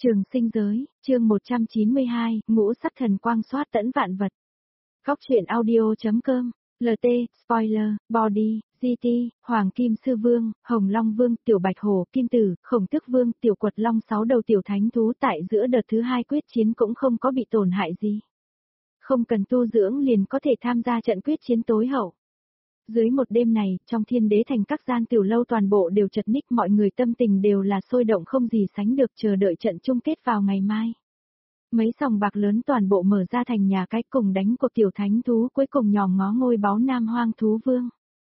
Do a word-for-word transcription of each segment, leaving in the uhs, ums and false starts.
Trường sinh giới, chương một trăm chín mươi hai, ngũ sắc thần quang soát tẫn vạn vật. Góc truyện audio.com, lờ tê, spoiler, body, giê tê, Hoàng Kim Sư Vương, Hồng Long Vương, Tiểu Bạch Hổ, Kim Tử, Khổng Tước Vương, Tiểu Quật Long sáu đầu tiểu thánh thú tại giữa đợt thứ hai quyết chiến cũng không có bị tổn hại gì. Không cần tu dưỡng liền có thể tham gia trận quyết chiến tối hậu. Dưới một đêm này, trong Thiên Đế Thành các gian tiểu lâu toàn bộ đều chật ních, mọi người tâm tình đều là sôi động không gì sánh được, chờ đợi trận chung kết vào ngày mai. Mấy sòng bạc lớn toàn bộ mở ra thành nhà cái cùng đánh cuộc tiểu thánh thú cuối cùng nhòm ngó ngôi báu Nam Hoang Thú Vương.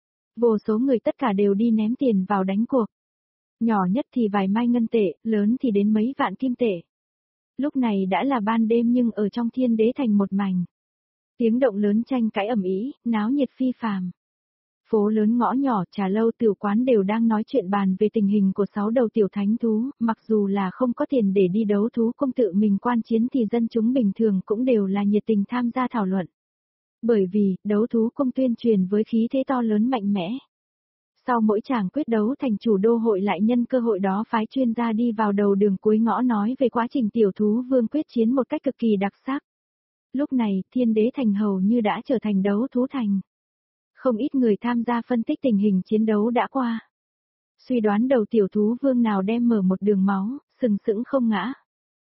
Vô số người tất cả đều đi ném tiền vào đánh cuộc. Nhỏ nhất thì vài mai ngân tệ, lớn thì đến mấy vạn kim tệ. Lúc này đã là ban đêm nhưng ở trong Thiên Đế Thành một mảnh. Tiếng động lớn tranh cãi ầm ĩ, náo nhiệt phi phàm. Phố lớn ngõ nhỏ, trà lâu tiểu quán đều đang nói chuyện bàn về tình hình của sáu đầu tiểu thánh thú, mặc dù là không có tiền để đi đấu thú công tự mình quan chiến thì dân chúng bình thường cũng đều là nhiệt tình tham gia thảo luận. Bởi vì, đấu thú công tuyên truyền với khí thế to lớn mạnh mẽ. Sau mỗi tràng quyết đấu, thành chủ đô hội lại nhân cơ hội đó phái chuyên gia đi vào đầu đường cuối ngõ nói về quá trình tiểu thú vương quyết chiến một cách cực kỳ đặc sắc. Lúc này, Thiên Đế Thành hầu như đã trở thành đấu thú thành. Không ít người tham gia phân tích tình hình chiến đấu đã qua. Suy đoán đầu tiểu thú vương nào đem mở một đường máu, sừng sững không ngã.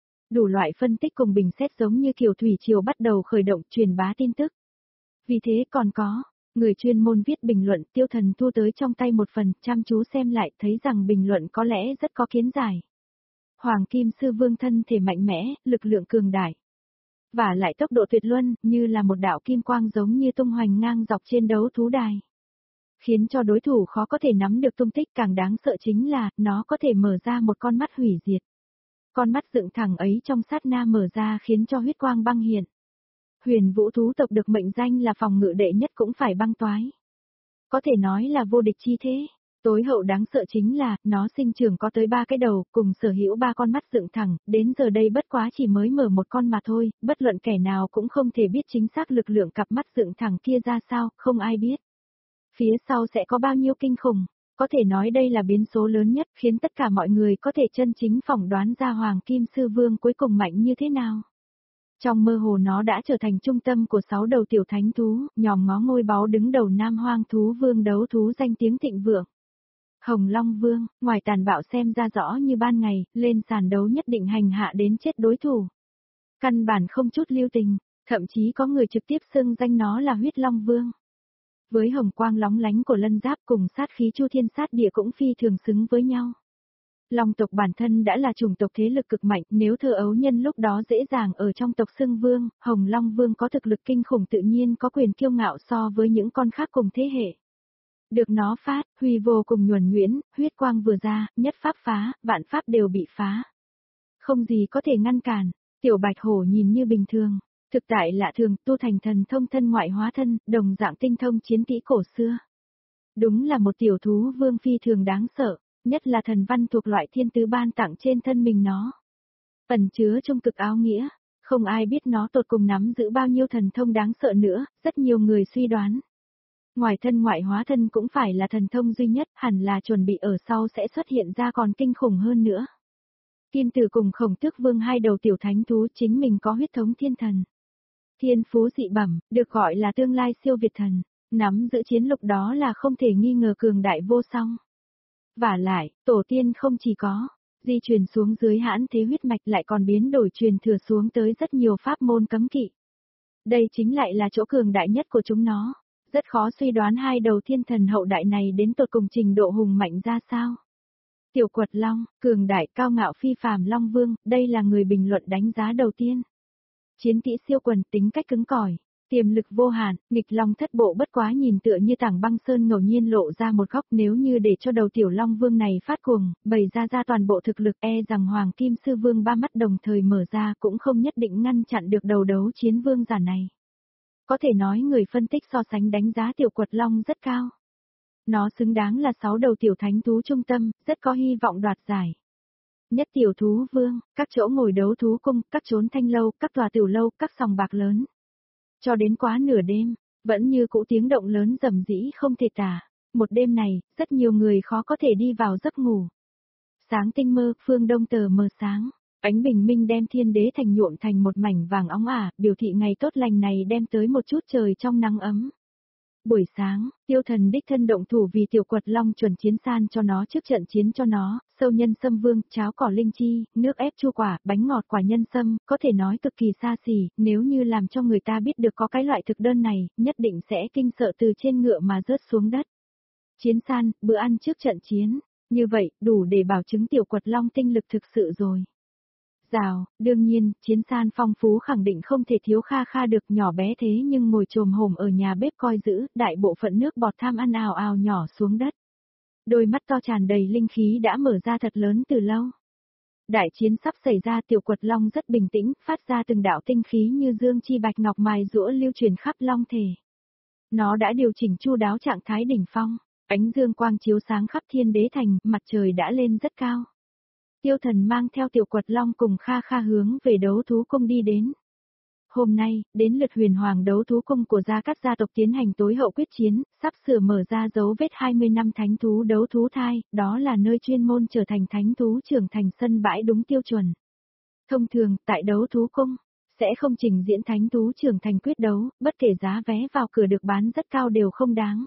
Đủ loại phân tích cùng bình xét giống như kiểu thủy triều bắt đầu khởi động truyền bá tin tức. Vì thế còn có, người chuyên môn viết bình luận, Tiêu Thần thu tới trong tay một phần, chăm chú xem lại thấy rằng bình luận có lẽ rất có kiến giải. Hoàng Kim Sư Vương thân thể mạnh mẽ, lực lượng cường đại. Và lại tốc độ tuyệt luân, như là một đạo kim quang giống như tung hoành ngang dọc trên đấu thú đài. Khiến cho đối thủ khó có thể nắm được tung tích, càng đáng sợ chính là, nó có thể mở ra một con mắt hủy diệt. Con mắt dựng thẳng ấy trong sát na mở ra khiến cho huyết quang băng hiện. Huyền vũ thú tộc được mệnh danh là phòng ngự đệ nhất cũng phải băng toái. Có thể nói là vô địch chi thế. Tối hậu đáng sợ chính là, nó sinh trưởng có tới ba cái đầu, cùng sở hữu ba con mắt dựng thẳng, đến giờ đây bất quá chỉ mới mở một con mà thôi, bất luận kẻ nào cũng không thể biết chính xác lực lượng cặp mắt dựng thẳng kia ra sao, không ai biết. Phía sau sẽ có bao nhiêu kinh khủng, có thể nói đây là biến số lớn nhất, khiến tất cả mọi người có thể chân chính phỏng đoán ra Hoàng Kim Sư Vương cuối cùng mạnh như thế nào. Trong mơ hồ nó đã trở thành trung tâm của sáu đầu tiểu thánh thú, nhòm ngó ngôi báu đứng đầu Nam Hoang Thú Vương đấu thú danh tiếng thịnh vượng. Hồng Long Vương, ngoài tàn bạo xem ra rõ như ban ngày, lên sàn đấu nhất định hành hạ đến chết đối thủ. Căn bản không chút lưu tình, thậm chí có người trực tiếp xưng danh nó là huyết Long Vương. Với hồng quang lóng lánh của lân giáp cùng sát khí chu thiên sát địa cũng phi thường xứng với nhau. Long tộc bản thân đã là chủng tộc thế lực cực mạnh, nếu thơ ấu nhân lúc đó dễ dàng ở trong tộc xưng vương, Hồng Long Vương có thực lực kinh khủng tự nhiên có quyền kiêu ngạo so với những con khác cùng thế hệ. Được nó phát, huy vô cùng nhuần nhuyễn, huyết quang vừa ra, nhất pháp phá, vạn pháp đều bị phá. Không gì có thể ngăn cản, tiểu bạch hổ nhìn như bình thường, thực tại lạ thường, tu thành thần thông thân ngoại hóa thân, đồng dạng tinh thông chiến kỹ cổ xưa. Đúng là một tiểu thú vương phi thường đáng sợ, nhất là thần văn thuộc loại thiên tứ ban tặng trên thân mình nó. Ẩn chứa trong cực áo nghĩa, không ai biết nó tột cùng nắm giữ bao nhiêu thần thông đáng sợ nữa, rất nhiều người suy đoán. Ngoài thân ngoại hóa thân cũng phải là thần thông duy nhất, hẳn là chuẩn bị ở sau sẽ xuất hiện ra còn kinh khủng hơn nữa. Kim Tử cùng Khổng Tước Vương hai đầu tiểu thánh thú chính mình có huyết thống thiên thần. Thiên phú dị bẩm, được gọi là tương lai siêu việt thần, nắm giữ chiến lục đó là không thể nghi ngờ cường đại vô song. Vả lại, tổ tiên không chỉ có, di truyền xuống dưới hãn thế huyết mạch lại còn biến đổi truyền thừa xuống tới rất nhiều pháp môn cấm kỵ. Đây chính lại là chỗ cường đại nhất của chúng nó. Rất khó suy đoán hai đầu thiên thần hậu đại này đến tột cùng trình độ hùng mạnh ra sao. Tiểu Quật Long, cường đại cao ngạo phi phàm Long Vương, đây là người bình luận đánh giá đầu tiên. Chiến kỹ siêu quần, tính cách cứng cỏi, tiềm lực vô hạn, nghịch Long thất bộ bất quá nhìn tựa như tảng băng sơn ngẫu nhiên lộ ra một góc, nếu như để cho đầu tiểu Long Vương này phát cuồng, bày ra ra toàn bộ thực lực, e rằng Hoàng Kim Sư Vương ba mắt đồng thời mở ra cũng không nhất định ngăn chặn được đầu đấu chiến vương giả này. Có thể nói người phân tích so sánh đánh giá tiểu Quật Long rất cao. Nó xứng đáng là sáu đầu tiểu thánh thú trung tâm, rất có hy vọng đoạt giải. Nhất tiểu thú vương, các chỗ ngồi đấu thú cung, các chốn thanh lâu, các tòa tiểu lâu, các sòng bạc lớn. Cho đến quá nửa đêm, vẫn như cũ tiếng động lớn rầm rĩ không thể tả. Một đêm này, rất nhiều người khó có thể đi vào giấc ngủ. Sáng tinh mơ, phương đông tờ mờ sáng. Ánh bình minh đem thiên đế thành nhuộm thành một mảnh vàng óng ả, biểu thị ngày tốt lành này đem tới một chút trời trong nắng ấm. Buổi sáng, Tiêu Thần đích thân động thủ vì tiểu quật long chuẩn chiến san cho nó trước trận chiến cho nó, sâu nhân sâm vương, cháo cỏ linh chi, nước ép chua quả, bánh ngọt quả nhân sâm, có thể nói cực kỳ xa xỉ, nếu như làm cho người ta biết được có cái loại thực đơn này, nhất định sẽ kinh sợ từ trên ngựa mà rớt xuống đất. Chiến san, bữa ăn trước trận chiến, như vậy, đủ để bảo chứng tiểu quật long tinh lực thực sự rồi. Rào, đương nhiên, chiến san phong phú khẳng định không thể thiếu Kha Kha được, nhỏ bé thế nhưng ngồi trồm hổm ở nhà bếp coi giữ, đại bộ phận nước bọt tham ăn ào ào nhỏ xuống đất. Đôi mắt to tràn đầy linh khí đã mở ra thật lớn từ lâu. Đại chiến sắp xảy ra, tiểu quật long rất bình tĩnh, phát ra từng đạo tinh khí như dương chi bạch ngọc mài giũa lưu truyền khắp long thể. Nó đã điều chỉnh chu đáo trạng thái đỉnh phong, ánh dương quang chiếu sáng khắp thiên đế thành, mặt trời đã lên rất cao. Tiêu Thần mang theo tiểu quật long cùng Kha Kha hướng về đấu thú cung đi đến. Hôm nay, đến lượt huyền hoàng đấu thú cung của gia các gia tộc tiến hành tối hậu quyết chiến, sắp sửa mở ra dấu vết hai mươi năm thánh thú đấu thú thai, đó là nơi chuyên môn trở thành thánh thú trưởng thành sân bãi đúng tiêu chuẩn. Thông thường, tại đấu thú cung, sẽ không trình diễn thánh thú trưởng thành quyết đấu, bất kể giá vé vào cửa được bán rất cao đều không đáng.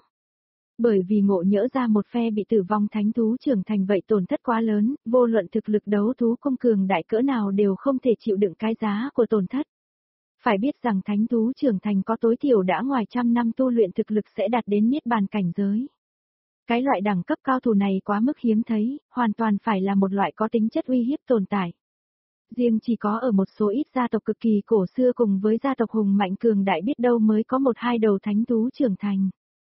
Bởi vì ngộ nhỡ ra một phe bị tử vong thánh thú trưởng thành vậy tổn thất quá lớn, vô luận thực lực đấu thú công cường đại cỡ nào đều không thể chịu đựng cái giá của tổn thất. Phải biết rằng thánh thú trưởng thành có tối thiểu đã ngoài trăm năm tu luyện thực lực sẽ đạt đến niết bàn cảnh giới. Cái loại đẳng cấp cao thủ này quá mức hiếm thấy, hoàn toàn phải là một loại có tính chất uy hiếp tồn tại. Riêng chỉ có ở một số ít gia tộc cực kỳ cổ xưa cùng với gia tộc hùng mạnh cường đại biết đâu mới có một hai đầu thánh thú trưởng thành.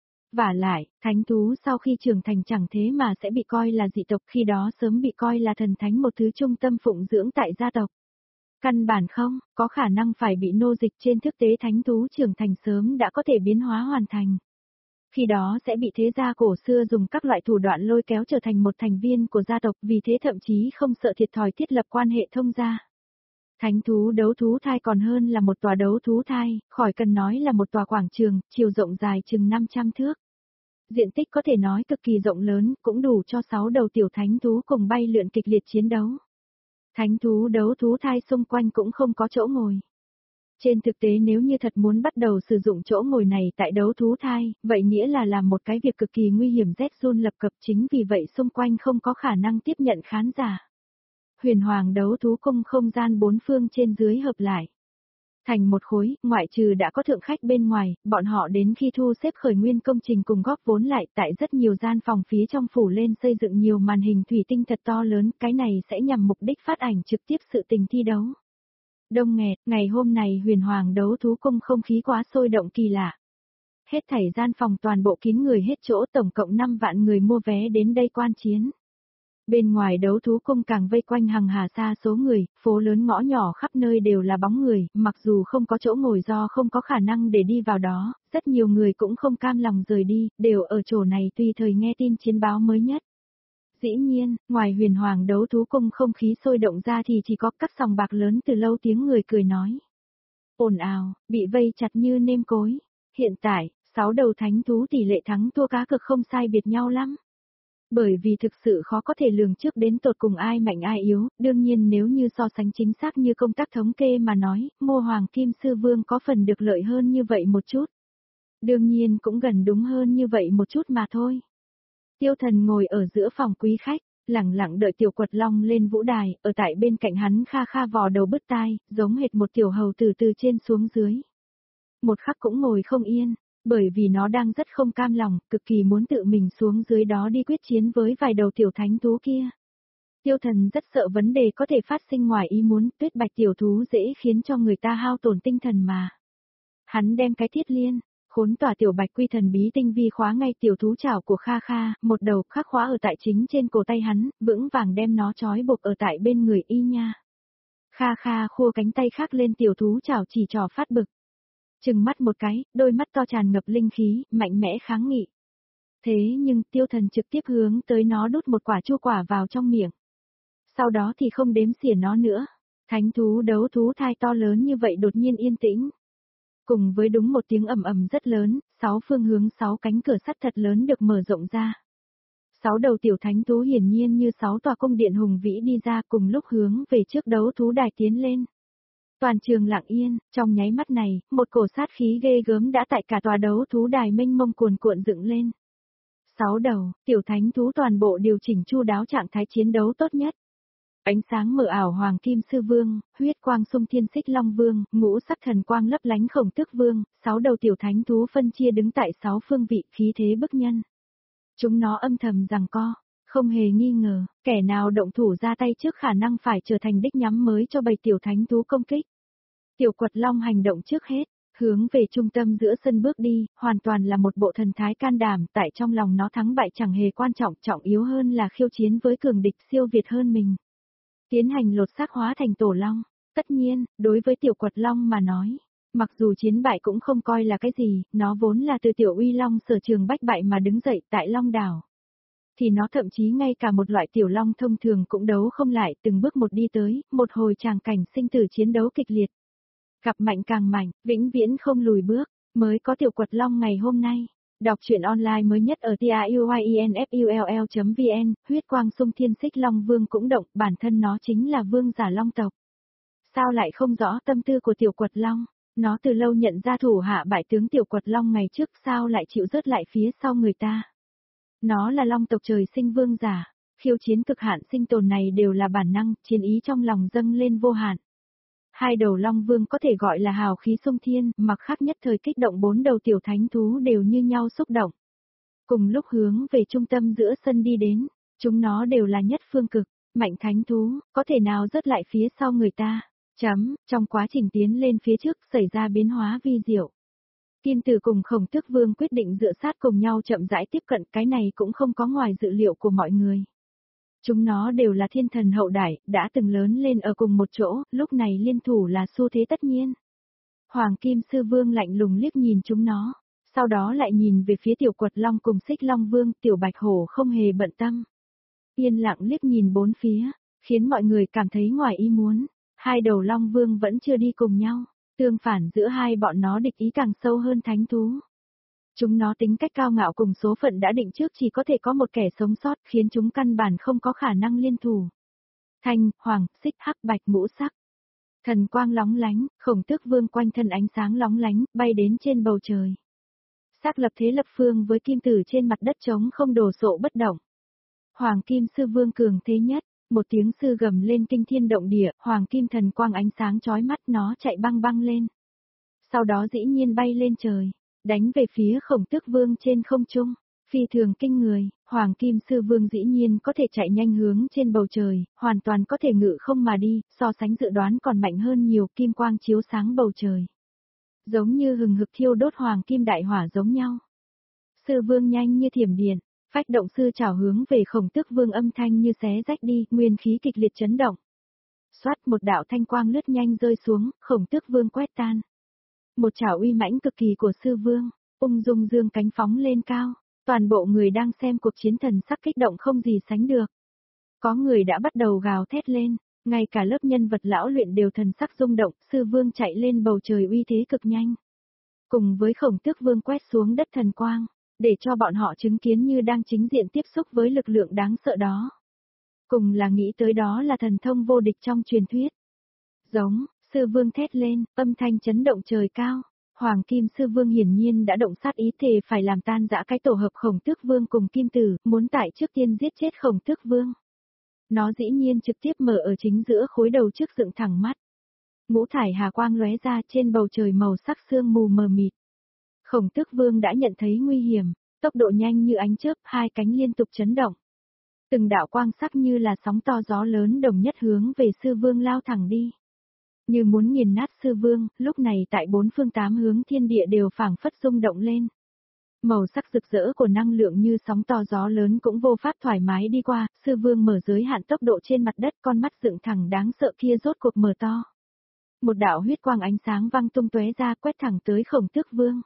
Vả lại, thánh thú sau khi trưởng thành chẳng thế mà sẽ bị coi là dị tộc, khi đó sớm bị coi là thần thánh một thứ trung tâm phụng dưỡng tại gia tộc. Căn bản không, có khả năng phải bị nô dịch, trên thực tế thánh thú trưởng thành sớm đã có thể biến hóa hoàn thành. Khi đó sẽ bị thế gia cổ xưa dùng các loại thủ đoạn lôi kéo trở thành một thành viên của gia tộc, vì thế thậm chí không sợ thiệt thòi thiết lập quan hệ thông gia. Thánh thú đấu thú thai còn hơn là một tòa đấu thú thai, khỏi cần nói là một tòa quảng trường, chiều rộng dài chừng năm trăm thước. Diện tích có thể nói cực kỳ rộng lớn, cũng đủ cho sáu đầu tiểu thánh thú cùng bay lượn kịch liệt chiến đấu. Thánh thú đấu thú thai xung quanh cũng không có chỗ ngồi. Trên thực tế nếu như thật muốn bắt đầu sử dụng chỗ ngồi này tại đấu thú thai, vậy nghĩa là làm một cái việc cực kỳ nguy hiểm, rét run lập cập, chính vì vậy xung quanh không có khả năng tiếp nhận khán giả. Huyền hoàng đấu thú cung không gian bốn phương trên dưới hợp lại thành một khối, ngoại trừ đã có thượng khách bên ngoài, bọn họ đến khi thu xếp khởi nguyên công trình cùng góp vốn lại, tại rất nhiều gian phòng phía trong phủ lên xây dựng nhiều màn hình thủy tinh thật to lớn, cái này sẽ nhằm mục đích phát ảnh trực tiếp sự tình thi đấu. Đông nghẹt, ngày hôm này huyền hoàng đấu thú cung không khí quá sôi động kỳ lạ. Hết thảy gian phòng toàn bộ kín người hết chỗ, tổng cộng năm vạn người mua vé đến đây quan chiến. Bên ngoài đấu thú cung càng vây quanh hằng hà sa số người, phố lớn ngõ nhỏ khắp nơi đều là bóng người, mặc dù không có chỗ ngồi do không có khả năng để đi vào đó, rất nhiều người cũng không cam lòng rời đi, đều ở chỗ này tùy thời nghe tin chiến báo mới nhất. Dĩ nhiên, ngoài huyền hoàng đấu thú cung không khí sôi động ra thì chỉ có các sòng bạc lớn từ lâu tiếng người cười nói. Ồn ào, bị vây chặt như nêm cối. Hiện tại, sáu đầu thánh thú tỷ lệ thắng thua cá cực không sai biệt nhau lắm. Bởi vì thực sự khó có thể lường trước đến tột cùng ai mạnh ai yếu, đương nhiên nếu như so sánh chính xác như công tác thống kê mà nói, Mô Hoàng Kim Sư Vương có phần được lợi hơn như vậy một chút. Đương nhiên cũng gần đúng hơn như vậy một chút mà thôi. Tiêu Thần ngồi ở giữa phòng quý khách, lẳng lặng đợi tiểu quật long lên vũ đài, ở tại bên cạnh hắn Kha Kha vò đầu bứt tai, giống hệt một tiểu hầu từ từ trên xuống dưới. Một khắc cũng ngồi không yên. Bởi vì nó đang rất không cam lòng, cực kỳ muốn tự mình xuống dưới đó đi quyết chiến với vài đầu tiểu thánh thú kia. Tiêu Thần rất sợ vấn đề có thể phát sinh ngoài ý muốn, tuyết bạch tiểu thú dễ khiến cho người ta hao tổn tinh thần mà. Hắn đem cái thiết liên, khốn tỏa tiểu bạch quy thần bí tinh vi khóa ngay tiểu thú chảo của Kha Kha, một đầu khắc khóa ở tại chính trên cổ tay hắn, vững vàng đem nó trói buộc ở tại bên người y nha. Kha Kha khua cánh tay khác lên tiểu thú chảo chỉ trò phát bực. Trừng mắt một cái, đôi mắt to tràn ngập linh khí, mạnh mẽ kháng nghị. Thế nhưng Tiêu Thần trực tiếp hướng tới nó đút một quả chua quả vào trong miệng. Sau đó thì không đếm xỉa nó nữa. Thánh thú đấu thú thai to lớn như vậy đột nhiên yên tĩnh. Cùng với đúng một tiếng ầm ầm rất lớn, sáu phương hướng sáu cánh cửa sắt thật lớn được mở rộng ra. Sáu đầu tiểu thánh thú hiển nhiên như sáu tòa cung điện hùng vĩ đi ra cùng lúc hướng về trước đấu thú đài tiến lên. Toàn trường lặng yên, trong nháy mắt này, một cổ sát khí ghê gớm đã tại cả tòa đấu thú đài mênh mông cuồn cuộn dựng lên. Sáu đầu, tiểu thánh thú toàn bộ điều chỉnh chu đáo trạng thái chiến đấu tốt nhất. Ánh sáng mờ ảo hoàng kim sư vương, huyết quang sung thiên xích long vương, ngũ sắc thần quang lấp lánh khổng tước vương, sáu đầu tiểu thánh thú phân chia đứng tại sáu phương vị khí thế bức nhân. Chúng nó âm thầm giằng co, không hề nghi ngờ, kẻ nào động thủ ra tay trước khả năng phải trở thành đích nhắm mới cho bầy tiểu thánh thú công kích. Tiểu quật long hành động trước hết, hướng về trung tâm giữa sân bước đi, hoàn toàn là một bộ thần thái can đảm, tại trong lòng nó thắng bại chẳng hề quan trọng, trọng yếu hơn là khiêu chiến với cường địch siêu việt hơn mình. Tiến hành lột xác hóa thành tổ long, tất nhiên, đối với tiểu quật long mà nói, mặc dù chiến bại cũng không coi là cái gì, nó vốn là từ tiểu uy long sở trường bách bại mà đứng dậy tại long đảo. Thì nó thậm chí ngay cả một loại tiểu long thông thường cũng đấu không lại, từng bước một đi tới, một hồi tràng cảnh sinh tử chiến đấu kịch liệt. Gặp mạnh càng mạnh, vĩnh viễn không lùi bước, mới có tiểu quật long ngày hôm nay. Đọc truyện online mới nhất ở tiuyinfull chấm vn, huyết quang sung thiên xích long vương cũng động, bản thân nó chính là vương giả long tộc. Sao lại không rõ tâm tư của tiểu quật long, nó từ lâu nhận ra thủ hạ bại tướng tiểu quật long ngày trước sao lại chịu rớt lại phía sau người ta. Nó là long tộc trời sinh vương giả, khiêu chiến cực hạn sinh tồn này đều là bản năng, chiến ý trong lòng dâng lên vô hạn. Hai đầu long vương có thể gọi là hào khí sung thiên, mặc khác nhất thời kích động bốn đầu tiểu thánh thú đều như nhau xúc động. Cùng lúc hướng về trung tâm giữa sân đi đến, chúng nó đều là nhất phương cực, mạnh thánh thú, có thể nào rớt lại phía sau người ta. Chấm, trong quá trình tiến lên phía trước xảy ra biến hóa vi diệu. Kim Tử cùng Khổng Tước Vương quyết định dựa sát cùng nhau chậm rãi tiếp cận, cái này cũng không có ngoài dự liệu của mọi người. Chúng nó đều là thiên thần hậu đại, đã từng lớn lên ở cùng một chỗ, lúc này liên thủ là xu thế tất nhiên. Hoàng Kim Sư Vương lạnh lùng liếc nhìn chúng nó, sau đó lại nhìn về phía tiểu quật long cùng xích long vương, tiểu bạch hổ không hề bận tâm. Yên lặng liếc nhìn bốn phía, khiến mọi người cảm thấy ngoài ý muốn, hai đầu long vương vẫn chưa đi cùng nhau, tương phản giữa hai bọn nó địch ý càng sâu hơn thánh thú. Chúng nó tính cách cao ngạo cùng số phận đã định trước chỉ có thể có một kẻ sống sót khiến chúng căn bản không có khả năng liên thủ. Thanh, hoàng, xích, hắc, bạch ngũ sắc. Thần quang lóng lánh, Khổng Tước Vương quanh thân ánh sáng lóng lánh, bay đến trên bầu trời. Xác lập thế lập phương với kim tử trên mặt đất trống không đổ sộ bất động. Hoàng Kim Sư Vương cường thế nhất, một tiếng sư gầm lên kinh thiên động địa, Hoàng Kim thần quang ánh sáng chói mắt nó chạy băng băng lên. Sau đó dĩ nhiên bay lên trời, đánh về phía Khổng Tước Vương trên không trung, phi thường kinh người, Hoàng Kim Sư Vương dĩ nhiên có thể chạy nhanh hướng trên bầu trời, hoàn toàn có thể ngự không mà đi, so sánh dự đoán còn mạnh hơn nhiều, kim quang chiếu sáng bầu trời. Giống như hừng hực thiêu đốt hoàng kim đại hỏa giống nhau. Sư Vương nhanh như thiểm điện, phách động sư chảo hướng về Khổng Tước Vương âm thanh như xé rách đi, nguyên khí kịch liệt chấn động. Xoát một đạo thanh quang lướt nhanh rơi xuống, Khổng Tước Vương quét tan. Một chảo uy mãnh cực kỳ của Sư Vương, ung dung dương cánh phóng lên cao, toàn bộ người đang xem cuộc chiến thần sắc kích động không gì sánh được. Có người đã bắt đầu gào thét lên, ngay cả lớp nhân vật lão luyện đều thần sắc rung động, Sư Vương chạy lên bầu trời uy thế cực nhanh. Cùng với Khổng Tước Vương quét xuống đất thần quang, để cho bọn họ chứng kiến như đang chính diện tiếp xúc với lực lượng đáng sợ đó. Cùng là nghĩ tới đó là thần thông vô địch trong truyền thuyết. Giống, Sư Vương thét lên, âm thanh chấn động trời cao. Hoàng Kim Sư Vương hiển nhiên đã động sát ý thề phải làm tan rã cái tổ hợp Khổng Tước Vương cùng Kim Tử, muốn tại trước tiên giết chết Khổng Tước Vương. Nó dĩ nhiên trực tiếp mở ở chính giữa khối đầu trước dựng thẳng mắt. Ngũ thải hà quang lóe ra trên bầu trời màu sắc sương mù mờ mịt. Khổng Tước Vương đã nhận thấy nguy hiểm, tốc độ nhanh như ánh chớp, hai cánh liên tục chấn động. Từng đạo quang sắc như là sóng to gió lớn đồng nhất hướng về Sư Vương lao thẳng đi. Như muốn nghiền nát Sư Vương, lúc này tại bốn phương tám hướng thiên địa đều phảng phất rung động lên. Màu sắc rực rỡ của năng lượng như sóng to gió lớn cũng vô pháp thoải mái đi qua, Sư Vương mở giới hạn tốc độ trên mặt đất, con mắt dựng thẳng đáng sợ kia rốt cuộc mở to. Một đạo huyết quang ánh sáng văng tung tóe ra quét thẳng tới Khổng Tước Vương.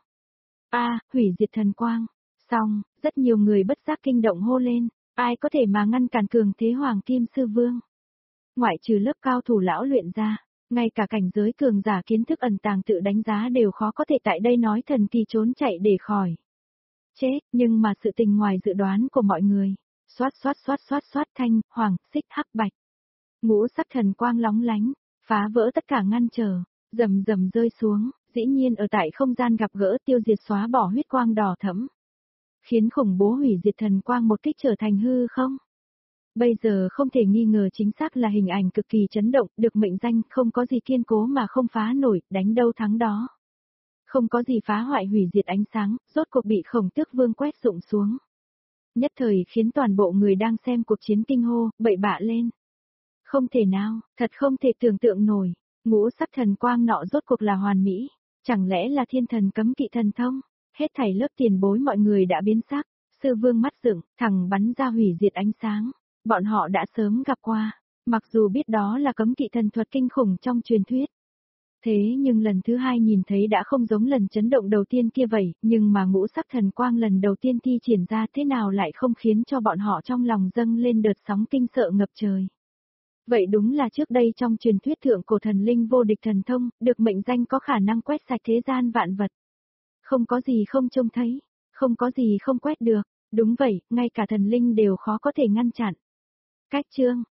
A, hủy diệt thần quang. Xong, rất nhiều người bất giác kinh động hô lên, ai có thể mà ngăn cản cường thế Hoàng Kim Sư Vương. Ngoại trừ lớp cao thủ lão luyện ra, ngay cả cảnh giới cường giả kiến thức ẩn tàng tự đánh giá đều khó có thể tại đây nói thần kỳ trốn chạy để khỏi chết, nhưng mà sự tình ngoài dự đoán của mọi người. Xoát xoát xoát xoát xoát thanh, hoàng, xích hắc bạch. Ngũ sắc thần quang lóng lánh, phá vỡ tất cả ngăn trở, rầm rầm rơi xuống, dĩ nhiên ở tại không gian gặp gỡ tiêu diệt xóa bỏ huyết quang đỏ thẫm. Khiến khủng bố hủy diệt thần quang một kích trở thành hư không. Bây giờ không thể nghi ngờ chính xác là hình ảnh cực kỳ chấn động, được mệnh danh không có gì kiên cố mà không phá nổi, đánh đâu thắng đó. Không có gì phá hoại hủy diệt ánh sáng, rốt cuộc bị Khổng Tước Vương quét rụng xuống. Nhất thời khiến toàn bộ người đang xem cuộc chiến kinh hô, bậy bạ lên. Không thể nào, thật không thể tưởng tượng nổi, ngũ sắc thần quang nọ rốt cuộc là hoàn mỹ, chẳng lẽ là thiên thần cấm kỵ thần thông, hết thảy lớp tiền bối mọi người đã biến sắc, sư vương mắt dựng, thẳng bắn ra hủy diệt ánh sáng, bọn họ đã sớm gặp qua, mặc dù biết đó là cấm kỵ thần thuật kinh khủng trong truyền thuyết. Thế nhưng lần thứ hai nhìn thấy đã không giống lần chấn động đầu tiên kia vậy, nhưng mà ngũ sắc thần quang lần đầu tiên thi triển ra thế nào lại không khiến cho bọn họ trong lòng dâng lên đợt sóng kinh sợ ngập trời. Vậy đúng là trước đây trong truyền thuyết thượng cổ thần linh vô địch thần thông, được mệnh danh có khả năng quét sạch thế gian vạn vật. Không có gì không trông thấy, không có gì không quét được, đúng vậy, ngay cả thần linh đều khó có thể ngăn chặn. Cách chương